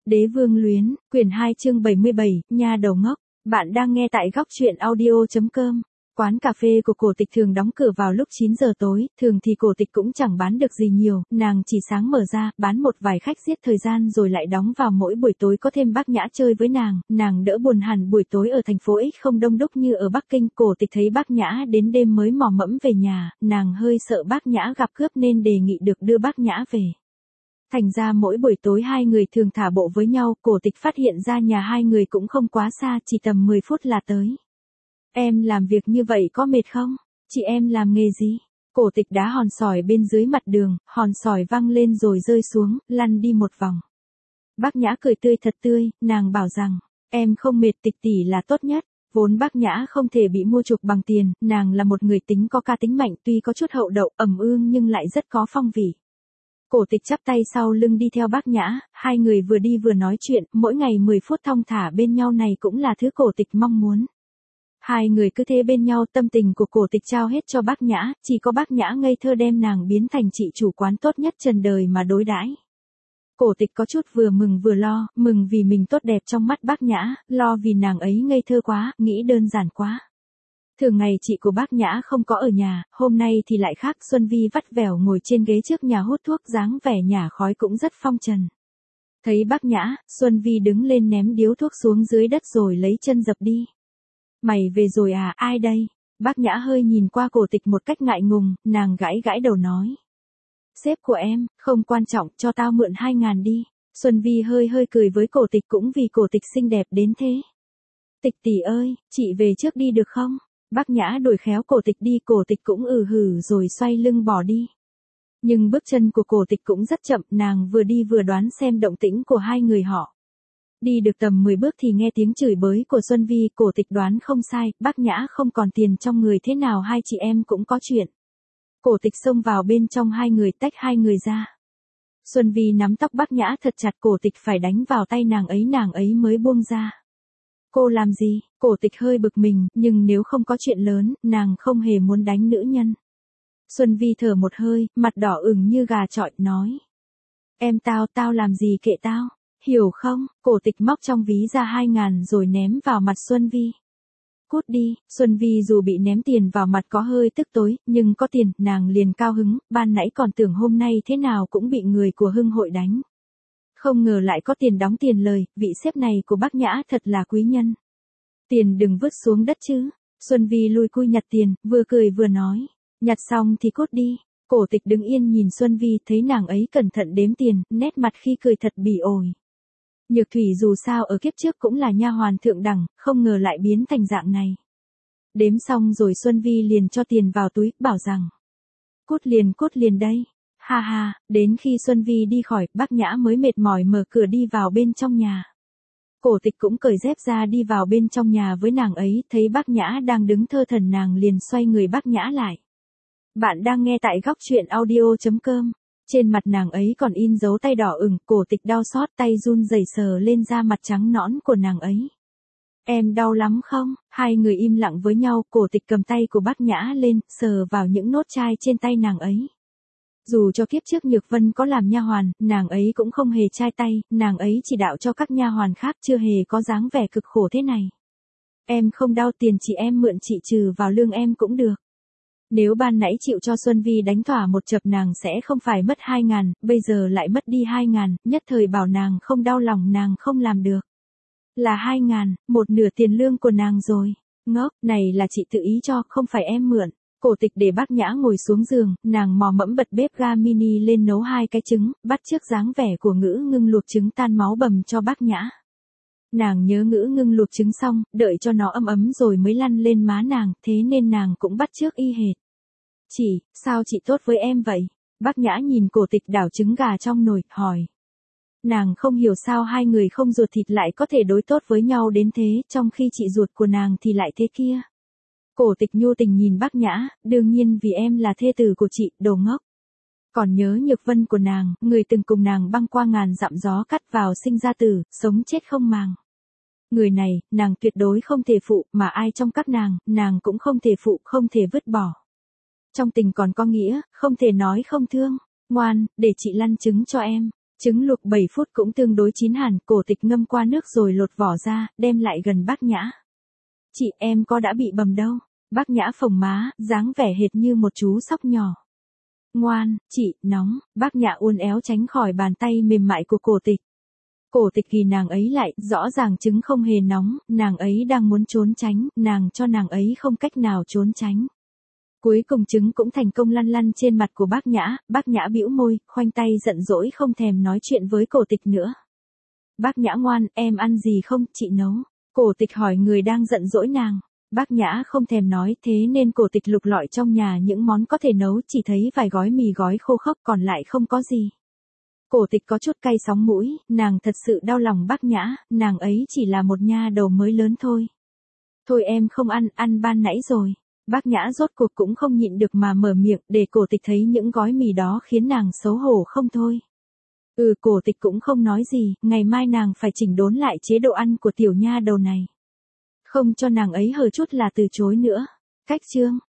Đế vương luyến, quyển 2 chương 77, nha đầu ngốc. Bạn đang nghe tại góc truyện audio.com. Quán cà phê của Cổ Tịch thường đóng cửa vào lúc 9 giờ tối, thường thì Cổ Tịch cũng chẳng bán được gì nhiều, nàng chỉ sáng mở ra, bán một vài khách giết thời gian rồi lại đóng vào mỗi buổi tối có thêm bác Nhã chơi với nàng đỡ buồn hẳn buổi tối ở thành phố X không đông đúc như ở Bắc Kinh. Cổ Tịch thấy bác Nhã đến đêm mới mò mẫm về nhà, nàng hơi sợ bác Nhã gặp cướp nên đề nghị được đưa bác Nhã về. Thành ra mỗi buổi tối hai người thường thả bộ với nhau, Cổ Tịch phát hiện ra nhà hai người cũng không quá xa, chỉ tầm 10 phút là tới. Em làm việc như vậy có mệt không? Chị em làm nghề gì? Cổ Tịch đá hòn sỏi bên dưới mặt đường, hòn sỏi văng lên rồi rơi xuống, lăn đi một vòng. Bác Nhã cười tươi thật tươi, nàng bảo rằng, em không mệt, Tịch tỷ là tốt nhất. Vốn bác Nhã không thể bị mua chuộc bằng tiền, nàng là một người tính có cá tính mạnh, tuy có chút hậu đậu ẩm ương nhưng lại rất có phong vị. Cổ Tịch chắp tay sau lưng đi theo bác Nhã, hai người vừa đi vừa nói chuyện, mỗi ngày 10 phút thong thả bên nhau này cũng là thứ Cổ Tịch mong muốn. Hai người cứ thế bên nhau, tâm tình của Cổ Tịch trao hết cho bác Nhã, chỉ có bác Nhã ngây thơ đem nàng biến thành chị chủ quán tốt nhất trần đời mà đối đãi. Cổ Tịch có chút vừa mừng vừa lo, mừng vì mình tốt đẹp trong mắt bác Nhã, lo vì nàng ấy ngây thơ quá, nghĩ đơn giản quá. Thường ngày chị của bác Nhã không có ở nhà, hôm nay thì lại khác. Xuân Vi vắt vẻo ngồi trên ghế trước nhà hút thuốc, dáng vẻ nhả khói cũng rất phong trần. Thấy bác Nhã, Xuân Vi đứng lên ném điếu thuốc xuống dưới đất rồi lấy chân dập đi. Mày về rồi à, ai đây? Bác Nhã hơi nhìn qua Cổ Tịch một cách ngại ngùng, nàng gãi gãi đầu nói. Sếp của em, không quan trọng, cho tao mượn 2.000 đi. Xuân Vi hơi cười với Cổ Tịch cũng vì Cổ Tịch xinh đẹp đến thế. Tịch tỷ ơi, chị về trước đi được không? Bác Nhã đuổi khéo Cổ Tịch đi, Cổ Tịch cũng hử rồi xoay lưng bỏ đi. Nhưng bước chân của Cổ Tịch cũng rất chậm, nàng vừa đi vừa đoán xem động tĩnh của hai người họ. Đi được tầm 10 bước thì nghe tiếng chửi bới của Xuân Vi, Cổ Tịch đoán không sai, bác Nhã không còn tiền trong người, thế nào hai chị em cũng có chuyện. Cổ Tịch xông vào bên trong hai người, tách hai người ra. Xuân Vi nắm tóc bác Nhã thật chặt, Cổ Tịch phải đánh vào tay nàng ấy mới buông ra. Cô làm gì? Cổ Tịch hơi bực mình, nhưng nếu không có chuyện lớn, nàng không hề muốn đánh nữ nhân. Xuân Vi thở một hơi, mặt đỏ ửng như gà chọi, nói. Em tao làm gì kệ tao, hiểu không? Cổ Tịch móc trong ví ra 2.000 rồi ném vào mặt Xuân Vi. Cút đi. Xuân Vi dù bị ném tiền vào mặt có hơi tức tối, nhưng có tiền, nàng liền cao hứng, ban nãy còn tưởng hôm nay thế nào cũng bị người của Hưng hội đánh. Không ngờ lại có tiền đóng tiền lời, vị sếp này của bác Nhã thật là quý nhân. Tiền đừng vứt xuống đất chứ. Xuân Vi lui cui nhặt tiền, vừa cười vừa nói. Nhặt xong thì cút đi. Cổ Tịch đứng yên nhìn Xuân Vi, thấy nàng ấy cẩn thận đếm tiền, nét mặt khi cười thật bỉ ổi. Nhược Thủy dù sao ở kiếp trước cũng là nha hoàn thượng đẳng, không ngờ lại biến thành dạng này. Đếm xong rồi Xuân Vi liền cho tiền vào túi, bảo rằng. Cút liền đây. Ha ha, đến khi Xuân Vi đi khỏi, bác Nhã mới mệt mỏi mở cửa đi vào bên trong nhà. Cổ Tịch cũng cởi dép ra đi vào bên trong nhà với nàng ấy, thấy bác Nhã đang đứng thơ thẩn nàng liền xoay người bác Nhã lại. Bạn đang nghe tại góc truyện audio.com. Trên mặt nàng ấy còn in dấu tay đỏ ửng, Cổ Tịch đau xót, tay run rẩy sờ lên da mặt trắng nõn của nàng ấy. Em đau lắm không? Hai người im lặng với nhau, Cổ Tịch cầm tay của bác Nhã lên, sờ vào những nốt chai trên tay nàng ấy. Dù cho kiếp trước Nhược Vân có làm nha hoàn, nàng ấy cũng không hề chai tay, nàng ấy chỉ đạo cho các nha hoàn khác, chưa hề có dáng vẻ cực khổ thế này. Em không đau, tiền chị em mượn chị trừ vào lương em cũng được. Nếu ban nãy chịu cho Xuân Vi đánh thỏa một chập nàng sẽ không phải mất 2.000, bây giờ lại mất đi 2.000, nhất thời bảo nàng không đau lòng nàng không làm được. Là 2.000, một nửa tiền lương của nàng rồi. Ngốc, này là chị tự ý cho, không phải em mượn. Cổ Tịch để bác Nhã ngồi xuống giường, nàng mò mẫm bật bếp ga mini lên nấu 2 cái trứng, bắt chước dáng vẻ của Ngữ Ngưng luộc trứng tan máu bầm cho bác Nhã. Nàng nhớ Ngữ Ngưng luộc trứng xong, đợi cho nó ấm rồi mới lăn lên má nàng, thế nên nàng cũng bắt chước y hệt. Sao chị tốt với em vậy? Bác Nhã nhìn Cổ Tịch đảo trứng gà trong nồi, hỏi. Nàng không hiểu sao hai người không ruột thịt lại có thể đối tốt với nhau đến thế, trong khi chị ruột của nàng thì lại thế kia. Cổ Tịch nhu tình nhìn bác Nhã, đương nhiên vì em là thê tử của chị, đồ ngốc. Còn nhớ Nhược Vân của nàng, người từng cùng nàng băng qua ngàn dặm gió cắt vào sinh ra tử, sống chết không màng. Người này, nàng tuyệt đối không thể phụ, mà ai trong các nàng cũng không thể phụ, không thể vứt bỏ. Trong tình còn có nghĩa, không thể nói không thương. Ngoan, để chị lăn trứng cho em. Trứng luộc 7 phút cũng tương đối chín hẳn, Cổ Tịch ngâm qua nước rồi lột vỏ ra, đem lại gần Bác Nhã. Chị em có đã bị bầm đâu. Bác Nhã phồng má, dáng vẻ hệt như một chú sóc nhỏ. Ngoan, chị, nóng. Bác Nhã uốn éo tránh khỏi bàn tay mềm mại của Cổ Tịch. Cổ Tịch ghi nàng ấy lại, rõ ràng trứng không hề nóng, nàng ấy đang muốn trốn tránh, nàng cho nàng ấy không cách nào trốn tránh. Cuối cùng trứng cũng thành công lăn lăn trên mặt của Bác Nhã bĩu môi, khoanh tay giận dỗi không thèm nói chuyện với Cổ Tịch nữa. Bác Nhã ngoan, em ăn gì không, chị nấu. Cổ Tịch hỏi người đang giận dỗi nàng. Bác Nhã không thèm nói, thế nên Cổ Tịch lục lọi trong nhà những món có thể nấu, chỉ thấy vài gói mì gói khô khốc còn lại không có gì. Cổ Tịch có chút cay sóng mũi, nàng thật sự đau lòng Bác Nhã, nàng ấy chỉ là một nha đầu mới lớn thôi. Thôi em không ăn, ăn ban nãy rồi. Bác Nhã rốt cuộc cũng không nhịn được mà mở miệng, để Cổ Tịch thấy những gói mì đó khiến nàng xấu hổ không thôi. Cổ Tịch cũng không nói gì, ngày mai nàng phải chỉnh đốn lại chế độ ăn của tiểu nha đầu này. Không cho nàng ấy hờ chút là từ chối nữa. Cách chương